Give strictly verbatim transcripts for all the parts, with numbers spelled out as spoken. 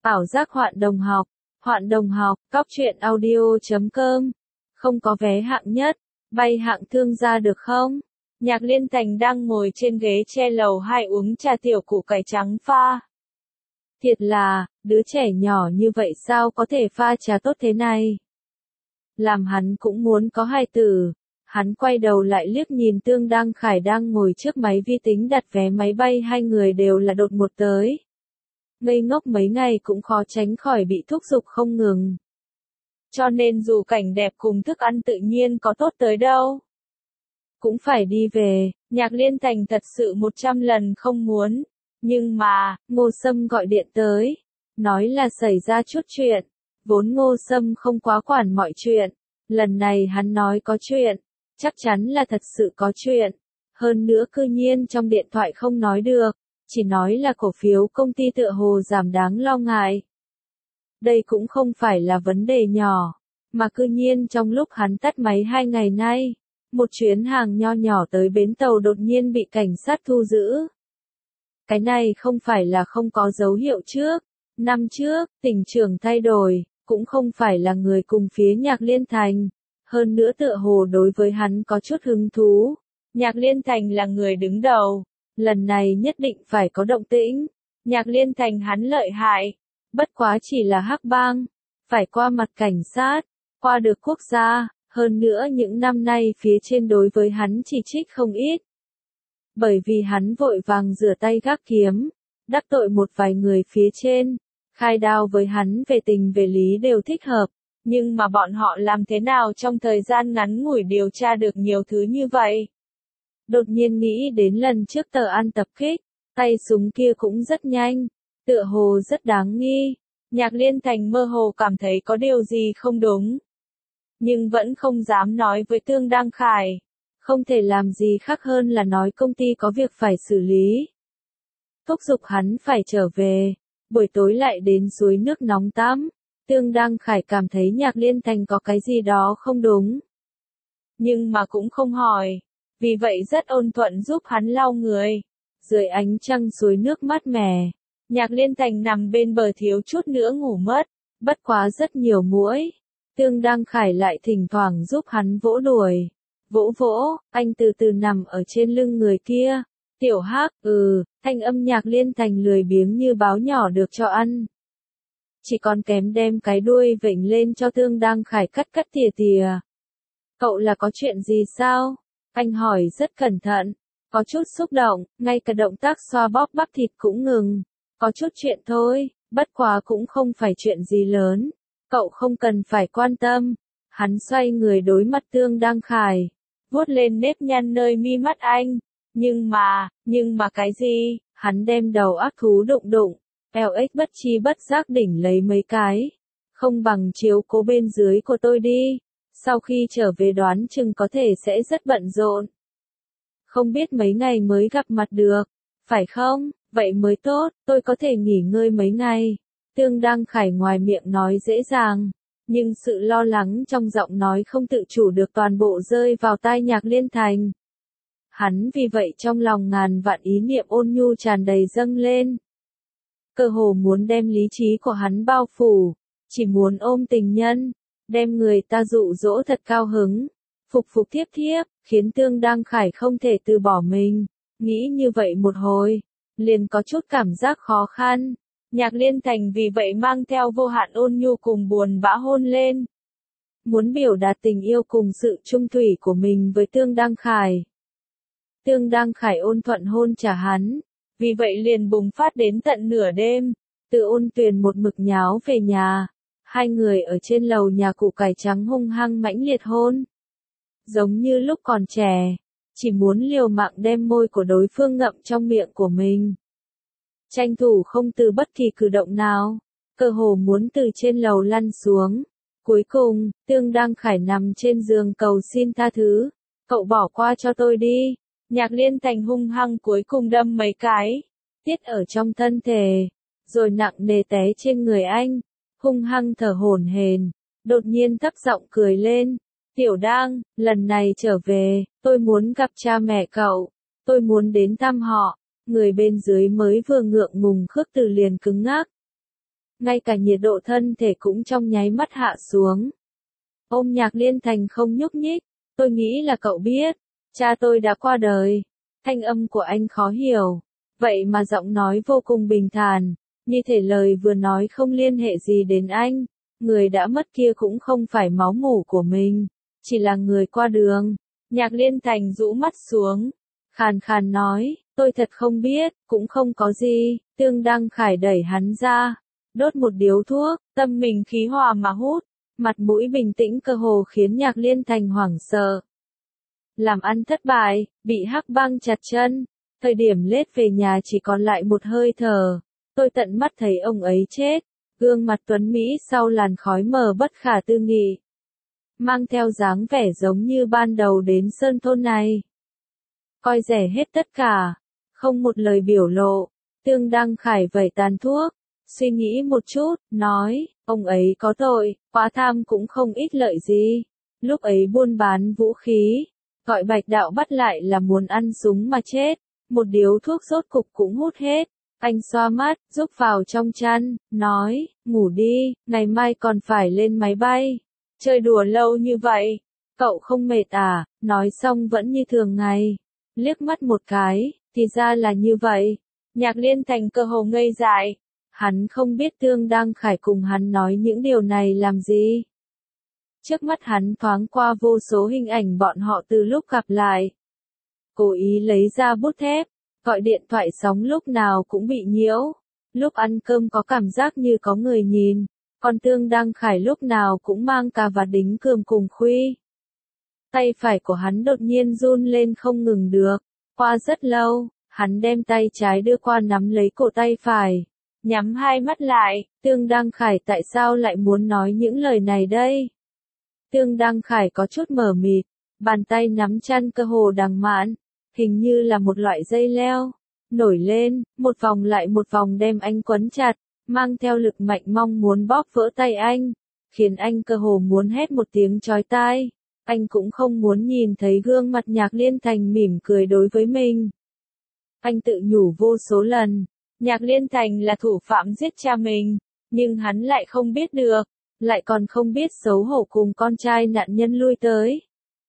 Ảo giác Hoạn Đồng Học, Hoạn Đồng Học, cóc truyện audio chấm com. Không có vé hạng nhất, bay hạng thương gia được không? Nhạc Liên Thành đang ngồi trên ghế tre lầu hai uống trà tiểu củ cải trắng pha. Thiệt là, đứa trẻ nhỏ như vậy sao có thể pha trà tốt thế này? Làm hắn cũng muốn có hài tử. Hắn quay đầu lại liếc nhìn Tương Đăng Khải đang ngồi trước máy vi tính đặt vé máy bay, hai người đều là đột một tới. Ngây ngốc mấy ngày cũng khó tránh khỏi bị thúc giục không ngừng. Cho nên dù cảnh đẹp cùng thức ăn tự nhiên có tốt tới đâu, cũng phải đi về. Nhạc Liên Thành thật sự một trăm lần không muốn. Nhưng mà, Ngô Sâm gọi điện tới. Nói là xảy ra chút chuyện. Vốn Ngô Sâm không quá quản mọi chuyện. Lần này hắn nói có chuyện. Chắc chắn là thật sự có chuyện. Hơn nữa cư nhiên trong điện thoại không nói được. Chỉ nói là cổ phiếu công ty tựa hồ giảm đáng lo ngại. Đây cũng không phải là vấn đề nhỏ. Mà cư nhiên trong lúc hắn tắt máy hai ngày nay, một chuyến hàng nho nhỏ tới bến tàu đột nhiên bị cảnh sát thu giữ. Cái này không phải là không có dấu hiệu trước. Năm trước, tỉnh trưởng thay đổi, cũng không phải là người cùng phía Nhạc Liên Thành. Hơn nữa tựa hồ đối với hắn có chút hứng thú. Nhạc Liên Thành là người đứng đầu. Lần này nhất định phải có động tĩnh. Nhạc Liên Thành hắn lợi hại. Bất quá chỉ là hắc bang. Phải qua mặt cảnh sát. Qua được quốc gia. Hơn nữa những năm nay phía trên đối với hắn chỉ trích không ít. Bởi vì hắn vội vàng rửa tay gác kiếm. Đắc tội một vài người phía trên. Khai đao với hắn về tình về lý đều thích hợp. Nhưng mà bọn họ làm thế nào trong thời gian ngắn ngủi điều tra được nhiều thứ như vậy? Đột nhiên nghĩ đến lần trước Tờ An tập kích, tay súng kia cũng rất nhanh, tựa hồ rất đáng nghi. Nhạc Liên Thành mơ hồ cảm thấy có điều gì không đúng. Nhưng vẫn không dám nói với Tương Đăng Khải. Không thể làm gì khác hơn là nói công ty có việc phải xử lý. Thúc giục hắn phải trở về, buổi tối lại đến suối nước nóng tắm. Tương Đăng Khải cảm thấy Nhạc Liên Thành có cái gì đó không đúng. Nhưng mà cũng không hỏi. Vì vậy rất ôn thuận giúp hắn lau người. Dưới ánh trăng suối nước mát mẻ. Nhạc Liên Thành nằm bên bờ thiếu chút nữa ngủ mất. Bất quá rất nhiều muỗi. Tương Đăng Khải lại thỉnh thoảng giúp hắn vỗ đuổi. Vỗ vỗ, anh từ từ nằm ở trên lưng người kia. Tiểu Hắc, ừ, thanh âm Nhạc Liên Thành lười biếng như báo nhỏ được cho ăn. Chỉ còn kém đem cái đuôi vểnh lên cho Tương Đăng Khải cắt cắt tỉa tỉa. Cậu là có chuyện gì sao? Anh hỏi rất cẩn thận. Có chút xúc động, ngay cả động tác xoa bóp bắp thịt cũng ngừng. Có chút chuyện thôi, bất quá cũng không phải chuyện gì lớn. Cậu không cần phải quan tâm. Hắn xoay người đối mặt Tương Đăng Khải. Vuốt lên nếp nhăn nơi mi mắt anh. Nhưng mà, nhưng mà cái gì? Hắn đem đầu ác thú đụng đụng. eo ếch bất chi bất giác đỉnh lấy mấy cái. Không bằng chiếu cố bên dưới của tôi đi. Sau khi trở về đoán chừng có thể sẽ rất bận rộn. Không biết mấy ngày mới gặp mặt được. Phải không? Vậy mới tốt, tôi có thể nghỉ ngơi mấy ngày. Tương Đăng Khải ngoài miệng nói dễ dàng. Nhưng sự lo lắng trong giọng nói không tự chủ được toàn bộ rơi vào tai Nhạc Liên Thành. Hắn vì vậy trong lòng ngàn vạn ý niệm ôn nhu tràn đầy dâng lên. Cơ hồ muốn đem lý trí của hắn bao phủ. Chỉ muốn ôm tình nhân. Đem người ta dụ dỗ thật cao hứng. Phục phục thiếp thiếp, khiến Tương Đăng Khải không thể từ bỏ mình. Nghĩ như vậy một hồi, liền có chút cảm giác khó khăn. Nhạc Liên Thành vì vậy mang theo vô hạn ôn nhu cùng buồn bã hôn lên. Muốn biểu đạt tình yêu cùng sự trung thủy của mình với Tương Đăng Khải. Tương Đăng Khải ôn thuận hôn trả hắn. Vì vậy liền bùng phát đến tận nửa đêm. Từ Ôn Tuyền một mực nháo về nhà. Hai người ở trên lầu nhà cụ cải trắng hung hăng mãnh liệt hôn. Giống như lúc còn trẻ. Chỉ muốn liều mạng đem môi của đối phương ngậm trong miệng của mình. Tranh thủ không từ bất kỳ cử động nào. Cơ hồ muốn từ trên lầu lăn xuống. Cuối cùng, Tương Đăng Khải nằm trên giường cầu xin tha thứ. Cậu bỏ qua cho tôi đi. Nhạc Liên Thành hung hăng cuối cùng đâm mấy cái. Tiết ở trong thân thể. Rồi nặng nề té trên người anh. Hung hăng thở hổn hển. Đột nhiên thấp giọng cười lên. Tiểu Đăng, lần này trở về, tôi muốn gặp cha mẹ cậu. Tôi muốn đến thăm họ. Người bên dưới mới vừa ngượng ngùng khước từ liền cứng ngắc. ngay cả nhiệt độ thân thể cũng trong nháy mắt hạ xuống. Ôm Nhạc Liên Thành không nhúc nhích, tôi nghĩ là cậu biết, cha tôi đã qua đời. Thanh âm của anh khó hiểu, vậy mà giọng nói vô cùng bình thản, như thể lời vừa nói không liên hệ gì đến anh. Người đã mất kia cũng không phải máu mủ của mình, chỉ là người qua đường. Nhạc Liên Thành rũ mắt xuống, khàn khàn nói, tôi thật không biết, cũng không có gì. Tương Đăng Khải đẩy hắn ra, đốt một điếu thuốc, tâm mình khí hòa mà hút, mặt mũi bình tĩnh cơ hồ khiến Nhạc Liên Thành hoảng sợ. Làm ăn thất bại, bị Hắc Bang chặt chân, thời điểm lết về nhà chỉ còn lại một hơi thở. Tôi tận mắt thấy ông ấy chết, gương mặt tuấn Mỹ sau làn khói mờ bất khả tư nghị, mang theo dáng vẻ giống như ban đầu đến sơn thôn này. Coi rẻ hết tất cả, không một lời biểu lộ. Tương Đăng Khải vẩy tàn thuốc, suy nghĩ một chút, nói, ông ấy có tội, quá tham cũng không ít lợi gì. Lúc ấy buôn bán vũ khí, gọi Bạch Đạo bắt lại là muốn ăn súng mà chết. Một điếu thuốc rốt cục cũng hút hết. Anh xoa mắt, rúc vào trong chăn, nói, ngủ đi, ngày mai còn phải lên máy bay. Chơi đùa lâu như vậy, cậu không mệt à? Nói xong vẫn như thường ngày. Liếc mắt một cái, thì ra là như vậy. Nhạc Liên Thành cơ hồ ngây dại. Hắn không biết Tương Đăng Khải cùng hắn nói những điều này làm gì. Trước mắt hắn thoáng qua vô số hình ảnh bọn họ từ lúc gặp lại. Cố ý lấy ra bút thép, gọi điện thoại sóng lúc nào cũng bị nhiễu. Lúc ăn cơm có cảm giác như có người nhìn. Còn Tương Đăng Khải lúc nào cũng mang cà và đính cườm cùng khuy. Tay phải của hắn đột nhiên run lên không ngừng được. Qua rất lâu, hắn đem tay trái đưa qua nắm lấy cổ tay phải. Nhắm hai mắt lại, Tương Đăng Khải tại sao lại muốn nói những lời này đây? Tương Đăng Khải có chút mờ mịt, bàn tay nắm chăn cơ hồ đằng mạn, hình như là một loại dây leo, nổi lên, một vòng lại một vòng đem anh quấn chặt, mang theo lực mạnh mong muốn bóp vỡ tay anh, khiến anh cơ hồ muốn hét một tiếng chói tai. Anh cũng không muốn nhìn thấy gương mặt Nhạc Liên Thành mỉm cười đối với mình. Anh tự nhủ vô số lần, Nhạc Liên Thành là thủ phạm giết cha mình, nhưng hắn lại không biết được, lại còn không biết xấu hổ cùng con trai nạn nhân lui tới.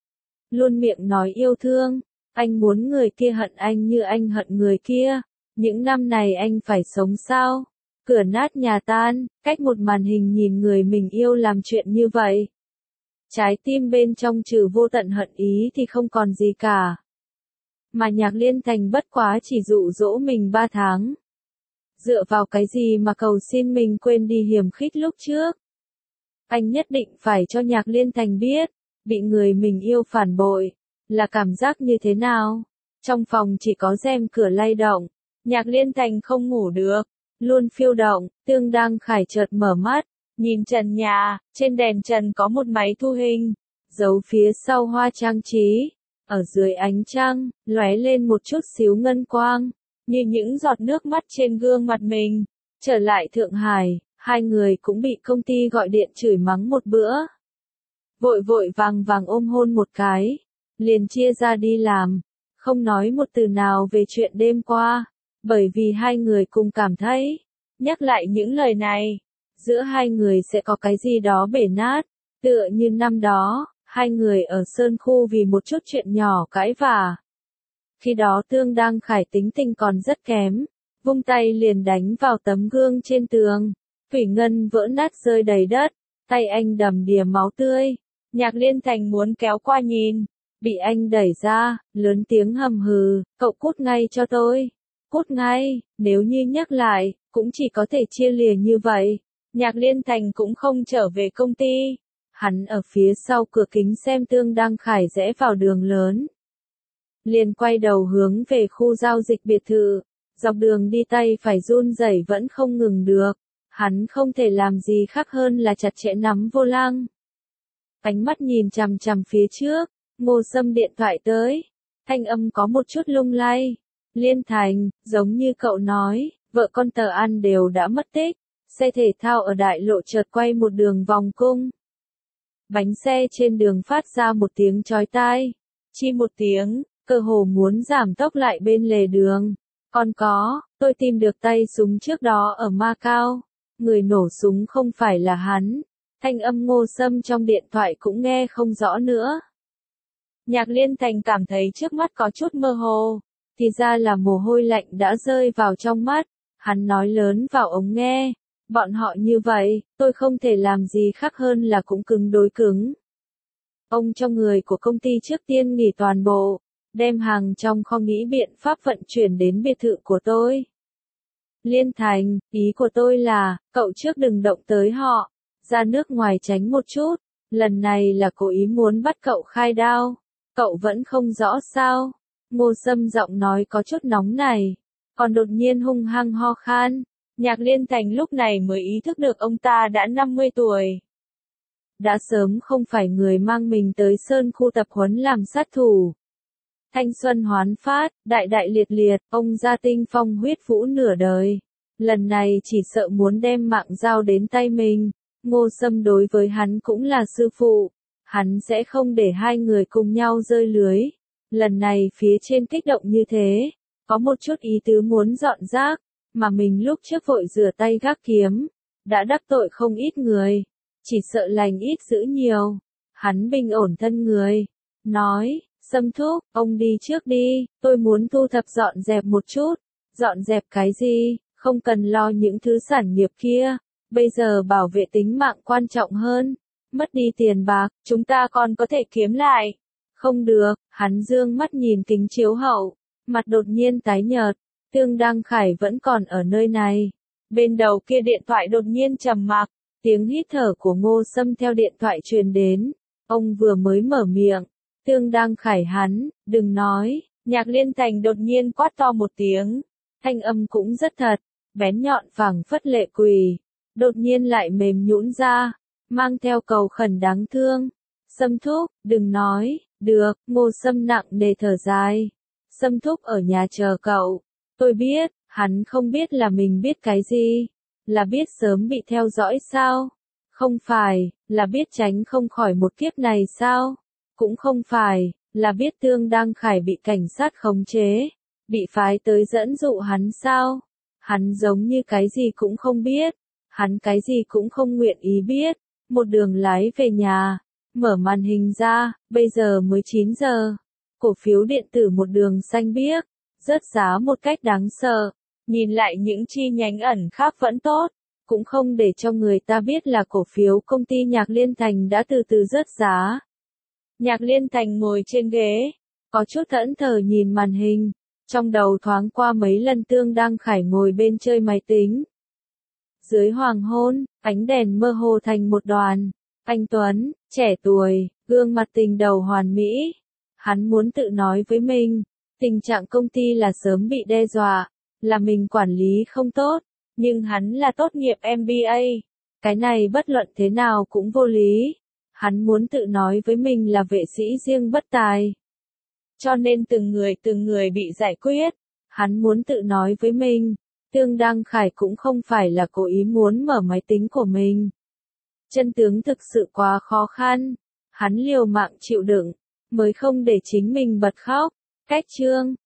Luôn miệng nói yêu thương, anh muốn người kia hận anh như anh hận người kia, những năm này anh phải sống sao? Cửa nát nhà tan, cách một màn hình nhìn người mình yêu làm chuyện như vậy. Trái tim bên trong trừ vô tận hận ý thì không còn gì cả. Mà Nhạc Liên Thành bất quá chỉ dụ dỗ mình ba tháng. Dựa vào cái gì mà cầu xin mình quên đi hiểm khích lúc trước? Anh nhất định phải cho Nhạc Liên Thành biết, bị người mình yêu phản bội, là cảm giác như thế nào? Trong phòng chỉ có rèm cửa lay động, Nhạc Liên Thành không ngủ được, luôn phiêu động. Tương Đăng Khải chợt mở mắt, nhìn trần nhà, trên đèn trần có một máy thu hình, giấu phía sau hoa trang trí, ở dưới ánh trăng, lóe lên một chút xíu ngân quang, như những giọt nước mắt trên gương mặt mình. Trở lại Thượng Hải, hai người cũng bị công ty gọi điện chửi mắng một bữa. Vội vội vàng vàng ôm hôn một cái, liền chia ra đi làm, không nói một từ nào về chuyện đêm qua, bởi vì hai người cùng cảm thấy, nhắc lại những lời này, giữa hai người sẽ có cái gì đó bể nát, tựa như năm đó, hai người ở Sơn Khu vì một chút chuyện nhỏ cãi vả. Khi đó Tương Đăng Khải tính tình còn rất kém, vung tay liền đánh vào tấm gương trên tường, thủy ngân vỡ nát rơi đầy đất, tay anh đầm đìa máu tươi. Nhạc Liên Thành muốn kéo qua nhìn, bị anh đẩy ra, lớn tiếng hầm hừ, cậu cút ngay cho tôi, cút ngay, nếu như nhắc lại, cũng chỉ có thể chia lìa như vậy. Nhạc Liên Thành cũng không trở về công ty, hắn ở phía sau cửa kính xem Tương Đăng Khải rẽ vào đường lớn. Liền quay đầu hướng về khu giao dịch biệt thự, dọc đường đi tay phải run rẩy vẫn không ngừng được, hắn không thể làm gì khác hơn là chặt chẽ nắm vô lăng. Ánh mắt nhìn chằm chằm phía trước, Ngô Sâm điện thoại tới, thanh âm có một chút lung lay. Liên Thành, giống như cậu nói, vợ con Tờ An đều đã mất tích, xe thể thao ở đại lộ chợt quay một đường vòng cung. Bánh xe trên đường phát ra một tiếng chói tai, chi một tiếng, cơ hồ muốn giảm tốc lại bên lề đường. Còn có, tôi tìm được tay súng trước đó ở Macau, người nổ súng không phải là hắn. Thanh âm Ngô Sâm trong điện thoại cũng nghe không rõ nữa. Nhạc Liên Thành cảm thấy trước mắt có chút mơ hồ, thì ra là mồ hôi lạnh đã rơi vào trong mắt. Hắn nói lớn vào ống nghe, bọn họ như vậy, tôi không thể làm gì khác hơn là cũng cứng đối cứng. Ông trong người của công ty trước tiên nghỉ toàn bộ, đem hàng trong kho nghĩ biện pháp vận chuyển đến biệt thự của tôi. Liên Thành, ý của tôi là, cậu trước đừng động tới họ, ra nước ngoài tránh một chút, lần này là cố ý muốn bắt cậu khai đao, cậu vẫn không rõ sao. Ngô Sâm giọng nói có chút nóng này, còn đột nhiên hung hăng ho khan. Nhạc Liên Thành lúc này mới ý thức được ông ta đã năm mươi tuổi. Đã sớm không phải người mang mình tới sơn khu tập huấn làm sát thủ. Thanh xuân hoán phát, đại đại liệt liệt, ông gia tinh phong huyết vũ nửa đời. Lần này chỉ sợ muốn đem mạng giao đến tay mình. Ngô Sâm đối với hắn cũng là sư phụ. Hắn sẽ không để hai người cùng nhau rơi lưới. Lần này phía trên kích động như thế, có một chút ý tứ muốn dọn rác, mà mình lúc trước vội rửa tay gác kiếm, đã đắc tội không ít người, chỉ sợ lành ít dữ nhiều. Hắn bình ổn thân người, nói, Sâm thúc, ông đi trước đi, tôi muốn thu thập dọn dẹp một chút. Dọn dẹp cái gì, không cần lo những thứ sản nghiệp kia, bây giờ bảo vệ tính mạng quan trọng hơn. Mất đi tiền bạc, chúng ta còn có thể kiếm lại. Không được, hắn dương mắt nhìn kính chiếu hậu, mặt đột nhiên tái nhợt. Tương Đăng Khải vẫn còn ở nơi này. Bên đầu kia điện thoại đột nhiên trầm mặc, tiếng hít thở của Ngô Sâm theo điện thoại truyền đến. Ông vừa mới mở miệng, Tương Đăng Khải hắn, đừng nói. Nhạc Liên Thành đột nhiên quát to một tiếng, thanh âm cũng rất thật, bén nhọn phảng phất lệ quỷ, đột nhiên lại mềm nhũn ra, mang theo cầu khẩn đáng thương. Sâm thúc, đừng nói. Được, Ngô Sâm nặng nề thở dài. Sâm thúc ở nhà chờ cậu. Tôi biết, hắn không biết là mình biết cái gì. Là biết sớm bị theo dõi sao? Không phải, là biết tránh không khỏi một kiếp này sao? Cũng không phải, là biết Tương Đăng Khải bị cảnh sát khống chế, bị phái tới dẫn dụ hắn sao? Hắn giống như cái gì cũng không biết. Hắn cái gì cũng không nguyện ý biết. Một đường lái về nhà. Mở màn hình ra, bây giờ mới chín giờ. Cổ phiếu điện tử một đường xanh biếc, rớt giá một cách đáng sợ. Nhìn lại những chi nhánh ẩn khác vẫn tốt, cũng không để cho người ta biết là cổ phiếu công ty Nhạc Liên Thành đã từ từ rớt giá. Nhạc Liên Thành ngồi trên ghế, có chút thẫn thờ nhìn màn hình, trong đầu thoáng qua mấy lần Tương Đăng Khải ngồi bên chơi máy tính. Dưới hoàng hôn, ánh đèn mơ hồ thành một đoàn. Anh Tuấn, trẻ tuổi, gương mặt tình đầu hoàn mỹ. Hắn muốn tự nói với mình, tình trạng công ty là sớm bị đe dọa, là mình quản lý không tốt, nhưng hắn là tốt nghiệp em bê a. Cái này bất luận thế nào cũng vô lý. Hắn muốn tự nói với mình là vệ sĩ riêng bất tài. Cho nên từng người từng người bị giải quyết. Hắn muốn tự nói với mình, Tương Đăng Khải cũng không phải là cố ý muốn mở máy tính của mình. Chân tướng thực sự quá khó khăn, hắn liều mạng chịu đựng, mới không để chính mình bật khóc. Cách chương